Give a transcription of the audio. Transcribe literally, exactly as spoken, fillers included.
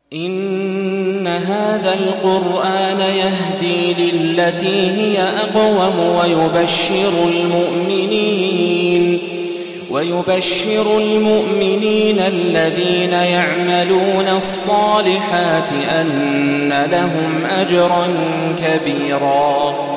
إن هذا القرآن يهدي للتي هي أقوم ويبشر المؤمنين ويبشر المؤمنين الذين يعملون الصالحات أن لهم أجرا كبيرا.